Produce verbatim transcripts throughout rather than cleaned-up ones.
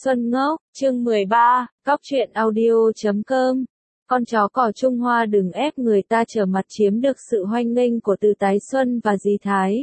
Xuân ngốc, chương mười ba, cóc truyện audio chấm com. Con chó cỏ Trung Hoa đừng ép người ta trở mặt chiếm được sự hoan nghênh của Từ Tái Xuân và Dì Thái.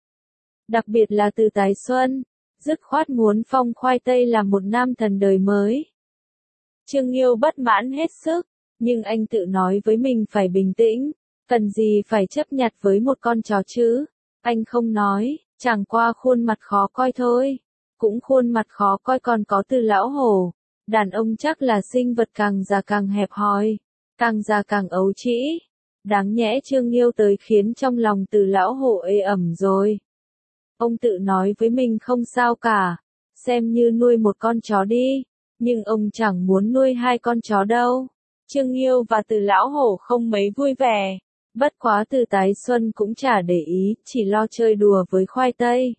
Đặc biệt là Từ Tái Xuân, dứt khoát muốn phong khoai tây làm một nam thần đời mới. Trương Nghiêu bất mãn hết sức, nhưng anh tự nói với mình phải bình tĩnh, cần gì phải chấp nhặt với một con chó chứ. Anh không nói, chẳng qua khuôn mặt khó coi thôi. Cũng khuôn mặt khó coi còn có Từ lão hổ. Đàn ông chắc là sinh vật càng già càng hẹp hòi, càng già càng ấu trĩ. Đáng nhẽ Trương Nghiêu tới khiến trong lòng Từ lão hổ ê ẩm rồi. Ông tự nói với mình không sao cả, xem như nuôi một con chó đi, nhưng ông chẳng muốn nuôi hai con chó đâu. Trương Nghiêu và Từ lão hổ không mấy vui vẻ, bất quá Từ Tái Xuân cũng chả để ý, chỉ lo chơi đùa với khoai tây.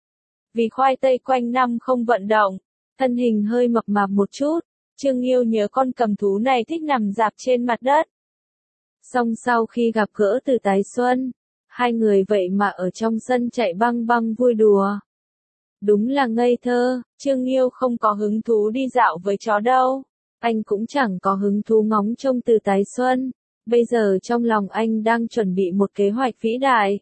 Vì khoai tây quanh năm không vận động, thân hình hơi mập mạp một chút, Trương Nghiêu nhớ con cầm thú này thích nằm rạp trên mặt đất. Xong sau khi gặp gỡ Từ Tái Xuân, hai người vậy mà ở trong sân chạy băng băng vui đùa. Đúng là ngây thơ, Trương Nghiêu không có hứng thú đi dạo với chó đâu. Anh cũng chẳng có hứng thú ngóng trông Từ Tái Xuân. Bây giờ trong lòng anh đang chuẩn bị một kế hoạch vĩ đại.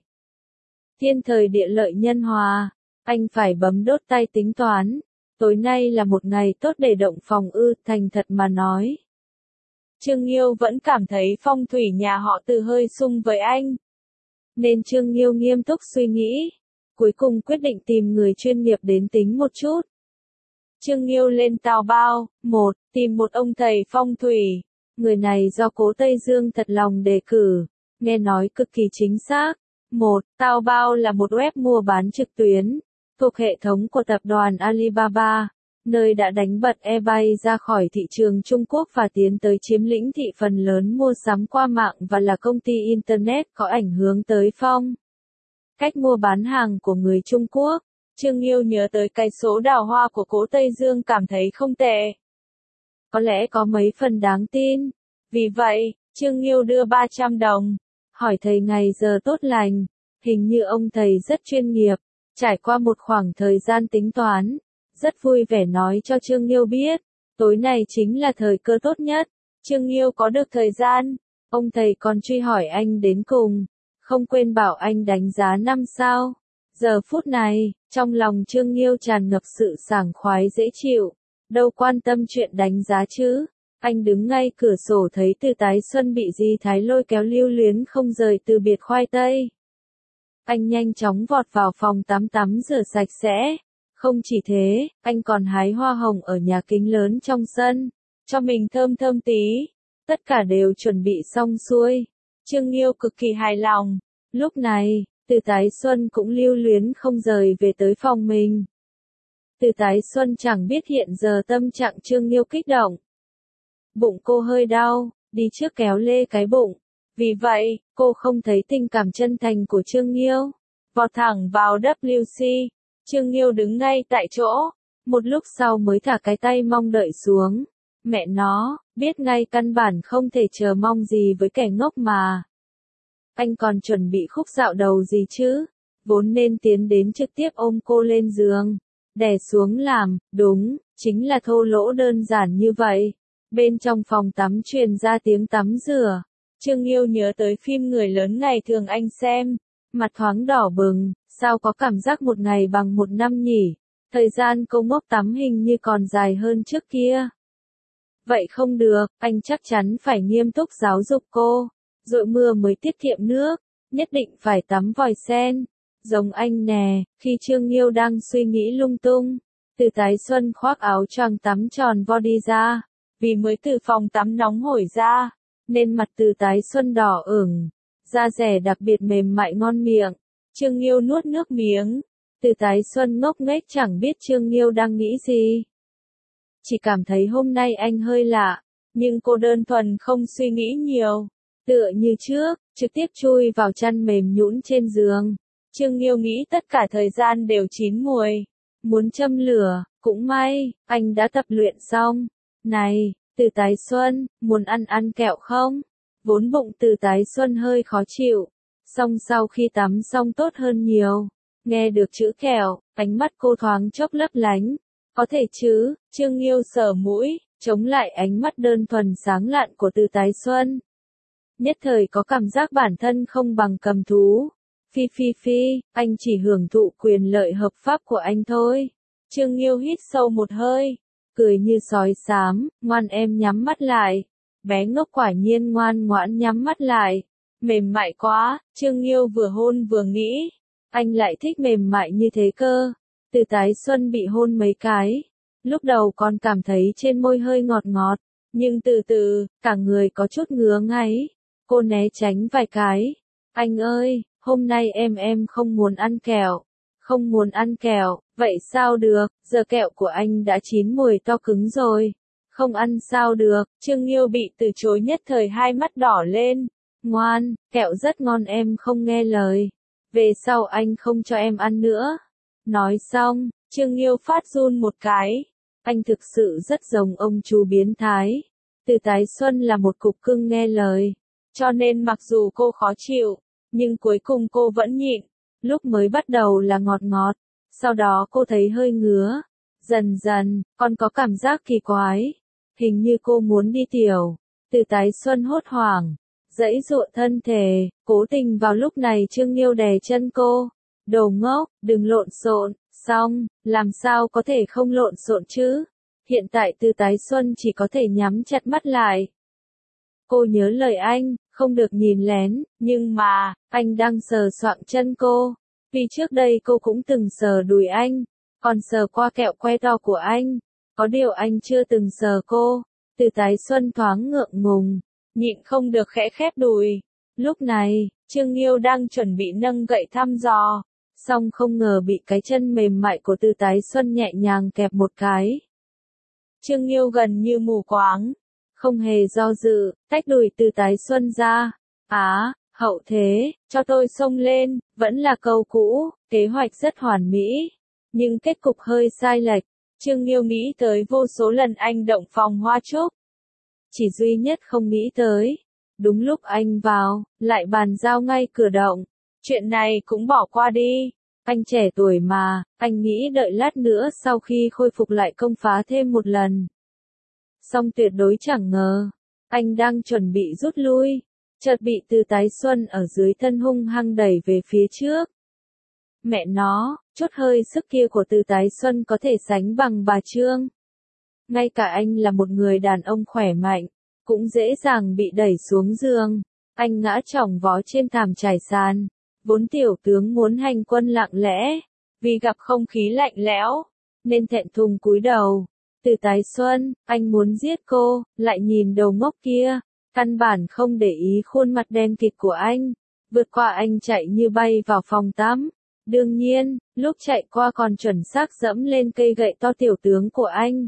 Thiên thời địa lợi nhân hòa, anh phải bấm đốt tay tính toán. Tối nay là một ngày tốt để động phòng ư, thành thật mà nói. Trương Nghiêu vẫn cảm thấy phong thủy nhà họ Từ hơi xung với anh. Nên Trương Nghiêu nghiêm túc suy nghĩ. Cuối cùng quyết định tìm người chuyên nghiệp đến tính một chút. Trương Nghiêu lên tàu bao, một, tìm một ông thầy phong thủy. Người này do Cố Tây Dương thật lòng đề cử, nghe nói cực kỳ chính xác. Một, Tao Bao là một web mua bán trực tuyến, thuộc hệ thống của tập đoàn Alibaba, nơi đã đánh bật eBay ra khỏi thị trường Trung Quốc và tiến tới chiếm lĩnh thị phần lớn mua sắm qua mạng và là công ty Internet có ảnh hưởng tới phong cách mua bán hàng của người Trung Quốc. Trương Nghiêu nhớ tới cái số đào hoa của Cố Tây Dương cảm thấy không tệ. Có lẽ có mấy phần đáng tin. Vì vậy, Trương Nghiêu đưa ba trăm đồng, hỏi thầy ngày giờ tốt lành. Hình như ông thầy rất chuyên nghiệp, trải qua một khoảng thời gian tính toán, rất vui vẻ nói cho Trương Nghiêu biết, tối nay chính là thời cơ tốt nhất. Trương Nghiêu có được thời gian, ông thầy còn truy hỏi anh đến cùng, không quên bảo anh đánh giá năm sao. Giờ phút này, trong lòng Trương Nghiêu tràn ngập sự sảng khoái dễ chịu, đâu quan tâm chuyện đánh giá chứ. Anh đứng ngay cửa sổ thấy Từ Tái Xuân bị Dì Thái lôi kéo lưu luyến không rời từ biệt khoai tây. Anh nhanh chóng vọt vào phòng tắm tắm rửa sạch sẽ. Không chỉ thế, anh còn hái hoa hồng ở nhà kính lớn trong sân, cho mình thơm thơm tí. Tất cả đều chuẩn bị xong xuôi. Trương Nghiêu cực kỳ hài lòng. Lúc này, Từ Tái Xuân cũng lưu luyến không rời về tới phòng mình. Từ Tái Xuân chẳng biết hiện giờ tâm trạng Trương Nghiêu kích động. Bụng cô hơi đau, đi trước kéo lê cái bụng. Vì vậy, cô không thấy tình cảm chân thành của Trương Nghiêu. Vọt thẳng vào W C, Trương Nghiêu đứng ngay tại chỗ. Một lúc sau mới thả cái tay mong đợi xuống. Mẹ nó, biết ngay căn bản không thể chờ mong gì với kẻ ngốc mà. Anh còn chuẩn bị khúc dạo đầu gì chứ? Vốn nên tiến đến trực tiếp ôm cô lên giường, đè xuống làm, đúng, chính là thô lỗ đơn giản như vậy. Bên trong phòng tắm truyền ra tiếng tắm rửa. Trương Nghiêu nhớ tới phim người lớn ngày thường anh xem, mặt thoáng đỏ bừng, sao có cảm giác một ngày bằng một năm nhỉ? Thời gian cô ngốc tắm hình như còn dài hơn trước kia. Vậy không được, anh chắc chắn phải nghiêm túc giáo dục cô. Dội mưa mới tiết kiệm nước, nhất định phải tắm vòi sen. Giống anh nè, khi Trương Nghiêu đang suy nghĩ lung tung, Từ Tái Xuân khoác áo choàng tắm tròn vo đi ra. Vì mới từ phòng tắm nóng hổi ra, nên mặt Từ Tái Xuân đỏ ửng, da dẻ đặc biệt mềm mại ngon miệng. Trương Nghiêu nuốt nước miếng. Từ Tái Xuân ngốc nghếch chẳng biết Trương Nghiêu đang nghĩ gì. Chỉ cảm thấy hôm nay anh hơi lạ, nhưng cô đơn thuần không suy nghĩ nhiều. Tựa như trước, trực tiếp chui vào chăn mềm nhũn trên giường. Trương Nghiêu nghĩ tất cả thời gian đều chín muồi. Muốn châm lửa, cũng may, anh đã tập luyện xong. Này, Từ Tái Xuân, muốn ăn ăn kẹo không? Vốn bụng Từ Tái Xuân hơi khó chịu. Xong sau khi tắm xong tốt hơn nhiều. Nghe được chữ kẹo, ánh mắt cô thoáng chốc lấp lánh. Có thể chứ, Trương Nghiêu sờ mũi, chống lại ánh mắt đơn thuần sáng lạn của Từ Tái Xuân. Nhất thời có cảm giác bản thân không bằng cầm thú. Phi phi phi, anh chỉ hưởng thụ quyền lợi hợp pháp của anh thôi. Trương Nghiêu hít sâu một hơi, cười như sói xám, ngoan em nhắm mắt lại. Bé ngốc quả nhiên ngoan ngoãn nhắm mắt lại. Mềm mại quá, Trương Nghiêu vừa hôn vừa nghĩ. Anh lại thích mềm mại như thế cơ. Từ Tái Xuân bị hôn mấy cái. Lúc đầu còn cảm thấy trên môi hơi ngọt ngọt. Nhưng từ từ, cả người có chút ngứa ngáy. Cô né tránh vài cái. Anh ơi, hôm nay em em không muốn ăn kẹo. Không muốn ăn kẹo, vậy sao được, giờ kẹo của anh đã chín mùi to cứng rồi. Không ăn sao được, Trương Nghiêu bị từ chối nhất thời hai mắt đỏ lên. Ngoan, kẹo rất ngon em không nghe lời. Về sau anh không cho em ăn nữa. Nói xong, Trương Nghiêu phát run một cái. Anh thực sự rất giống ông chú biến thái. Từ Tái Xuân là một cục cưng nghe lời. Cho nên mặc dù cô khó chịu, nhưng cuối cùng cô vẫn nhịn. Lúc mới bắt đầu là ngọt ngọt, sau đó cô thấy hơi ngứa. Dần dần, còn có cảm giác kỳ quái. Hình như cô muốn đi tiểu. Từ Tái Xuân hốt hoảng, giãy giụa thân thể, cố tình vào lúc này Trương Nghiêu đè chân cô. Đồ ngốc, đừng lộn xộn, xong, làm sao có thể không lộn xộn chứ? Hiện tại Từ Tái Xuân chỉ có thể nhắm chặt mắt lại. Cô nhớ lời anh, không được nhìn lén, nhưng mà, anh đang sờ soạng chân cô. Vì trước đây cô cũng từng sờ đùi anh, còn sờ qua kẹo que to của anh. Có điều anh chưa từng sờ cô. Từ Tái Xuân thoáng ngượng ngùng, nhịn không được khẽ khép đùi. Lúc này, Trương Nghiêu đang chuẩn bị nâng gậy thăm dò, song không ngờ bị cái chân mềm mại của Từ Tái Xuân nhẹ nhàng kẹp một cái. Trương Nghiêu gần như mù quáng, không hề do dự, tách đùi Từ Tái Xuân ra. Á, hậu thế, cho tôi xông lên, vẫn là câu cũ, kế hoạch rất hoàn mỹ, nhưng kết cục hơi sai lệch. Trương Nghiêu nghĩ tới vô số lần anh động phòng hoa trúc. Chỉ duy nhất không nghĩ tới, đúng lúc anh vào, lại bàn giao ngay cửa động. Chuyện này cũng bỏ qua đi, anh trẻ tuổi mà, anh nghĩ đợi lát nữa sau khi khôi phục lại công phá thêm một lần. Song tuyệt đối chẳng ngờ, anh đang chuẩn bị rút lui, chợt bị Từ Tái Xuân ở dưới thân hung hăng đẩy về phía trước. Mẹ nó, chút hơi sức kia của Từ Tái Xuân có thể sánh bằng bà Trương. Ngay cả anh là một người đàn ông khỏe mạnh, cũng dễ dàng bị đẩy xuống giường. Anh ngã chỏng vó trên thảm trải sàn. Vốn tiểu tướng muốn hành quân lặng lẽ, vì gặp không khí lạnh lẽo, nên thẹn thùng cúi đầu. Từ Tái Xuân, anh muốn giết cô, lại nhìn đầu ngốc kia, căn bản không để ý khuôn mặt đen kịt của anh. Vượt qua anh chạy như bay vào phòng tắm. Đương nhiên, lúc chạy qua còn chuẩn xác dẫm lên cây gậy to tiểu tướng của anh.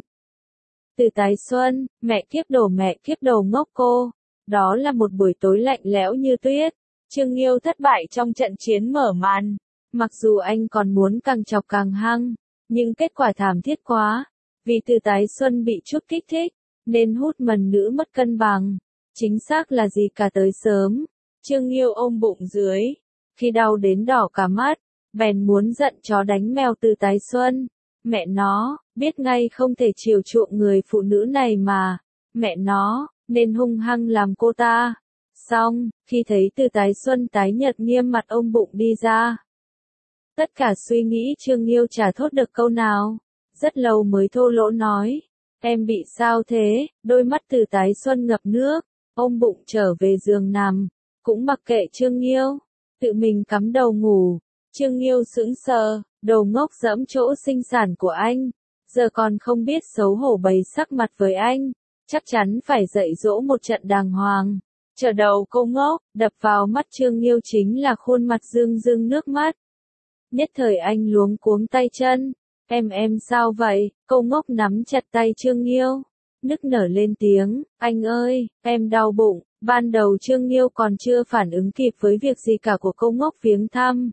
Từ Tái Xuân, mẹ kiếp đồ mẹ kiếp đồ ngốc cô. Đó là một buổi tối lạnh lẽo như tuyết. Trương Nghiêu thất bại trong trận chiến mở màn. Mặc dù anh còn muốn càng chọc càng hăng, nhưng kết quả thảm thiết quá. Vì Từ Tái Xuân bị chút kích thích, nên hút mần nữ mất cân bằng. Chính xác là gì cả tới sớm. Trương Nghiêu ôm bụng dưới. Khi đau đến đỏ cả mắt, bèn muốn giận chó đánh mèo Từ Tái Xuân. Mẹ nó, biết ngay không thể chiều chuộng người phụ nữ này mà. Mẹ nó, nên hung hăng làm cô ta. Xong, khi thấy Từ Tái Xuân tái nhợt nghiêm mặt ôm bụng đi ra. Tất cả suy nghĩ Trương Nghiêu chả thốt được câu nào. Rất lâu mới thô lỗ nói. Em bị sao thế? Đôi mắt Từ Tái Xuân ngập nước, ôm bụng trở về giường nằm. Cũng mặc kệ Trương Nghiêu, tự mình cắm đầu ngủ. Trương Nghiêu sững sờ, đầu ngốc dẫm chỗ sinh sản của anh. Giờ còn không biết xấu hổ bày sắc mặt với anh. Chắc chắn phải dạy dỗ một trận đàng hoàng. Trở đầu cô ngốc, đập vào mắt Trương Nghiêu chính là khuôn mặt rưng rưng nước mắt. Nhất thời anh luống cuống tay chân. Em em sao vậy? Cô ngốc nắm chặt tay Trương Nghiêu, nức nở lên tiếng. Anh ơi, em đau bụng. Ban đầu Trương Nghiêu còn chưa phản ứng kịp với việc gì cả của cô ngốc viếng thăm.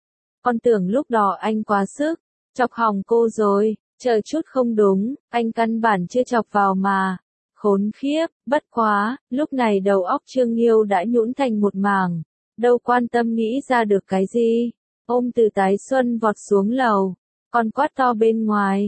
Con tưởng lúc đó anh quá sức, chọc hỏng cô rồi. Chờ chút không đúng, anh căn bản chưa chọc vào mà. Khốn khiếp, bất quá, lúc này đầu óc Trương Nghiêu đã nhũn thành một mảng. Đâu quan tâm nghĩ ra được cái gì. Ôm Từ Tái Xuân vọt xuống lầu, còn quát to bên ngoài.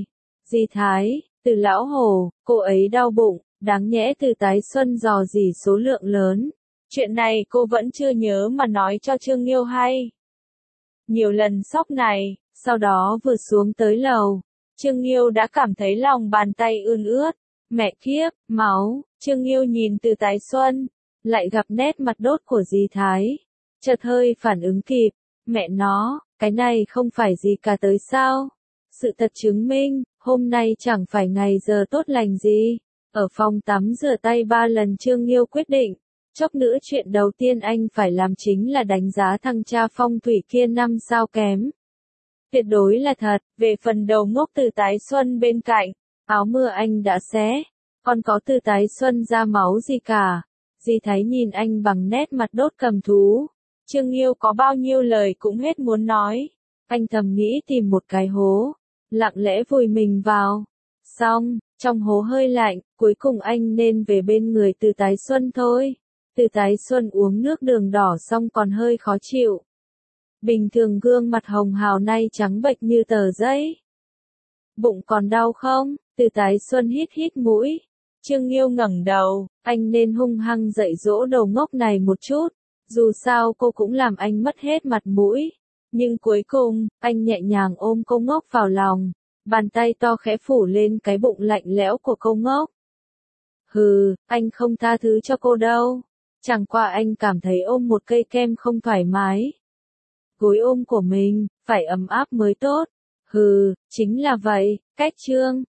Di Thái, Từ lão hồ, cô ấy đau bụng, đáng nhẽ Từ Tái Xuân dò dỉ số lượng lớn. Chuyện này cô vẫn chưa nhớ mà nói cho Trương Nghiêu hay. Nhiều lần sốc này, sau đó vừa xuống tới lầu, Trương Nghiêu đã cảm thấy lòng bàn tay ươn ướt. Mẹ kiếp, máu, Trương Nghiêu nhìn Từ Tái Xuân, lại gặp nét mặt đốt của Di Thái. Chợt hơi phản ứng kịp, mẹ nó, cái này không phải gì cả tới sao? Sự thật chứng minh, hôm nay chẳng phải ngày giờ tốt lành gì. Ở phòng tắm rửa tay ba lần Trương Nghiêu quyết định, chốc nữa chuyện đầu tiên anh phải làm chính là đánh giá thằng cha phong thủy kia năm sao kém. Tuyệt đối là thật, về phần đầu ngốc Từ Tái Xuân bên cạnh, áo mưa anh đã xé, còn có Từ Tái Xuân ra máu gì cả. Di Thái nhìn anh bằng nét mặt đốt cầm thú. Trương Nghiêu có bao nhiêu lời cũng hết muốn nói. Anh thầm nghĩ tìm một cái hố, lặng lẽ vùi mình vào. Xong, trong hố hơi lạnh, cuối cùng anh nên về bên người Từ Tái Xuân thôi. Từ Tái Xuân uống nước đường đỏ xong còn hơi khó chịu. Bình thường gương mặt hồng hào nay trắng bệch như tờ giấy. Bụng còn đau không? Từ Tái Xuân hít hít mũi. Trương Nghiêu ngẩng đầu, anh nên hung hăng dạy dỗ đầu ngốc này một chút. Dù sao cô cũng làm anh mất hết mặt mũi. Nhưng cuối cùng, anh nhẹ nhàng ôm cô ngốc vào lòng. Bàn tay to khẽ phủ lên cái bụng lạnh lẽo của cô ngốc. Hừ, anh không tha thứ cho cô đâu. Chẳng qua anh cảm thấy ôm một cây kem không thoải mái. Gối ôm của mình, phải ấm áp mới tốt. Hừ, chính là vậy, cách Trương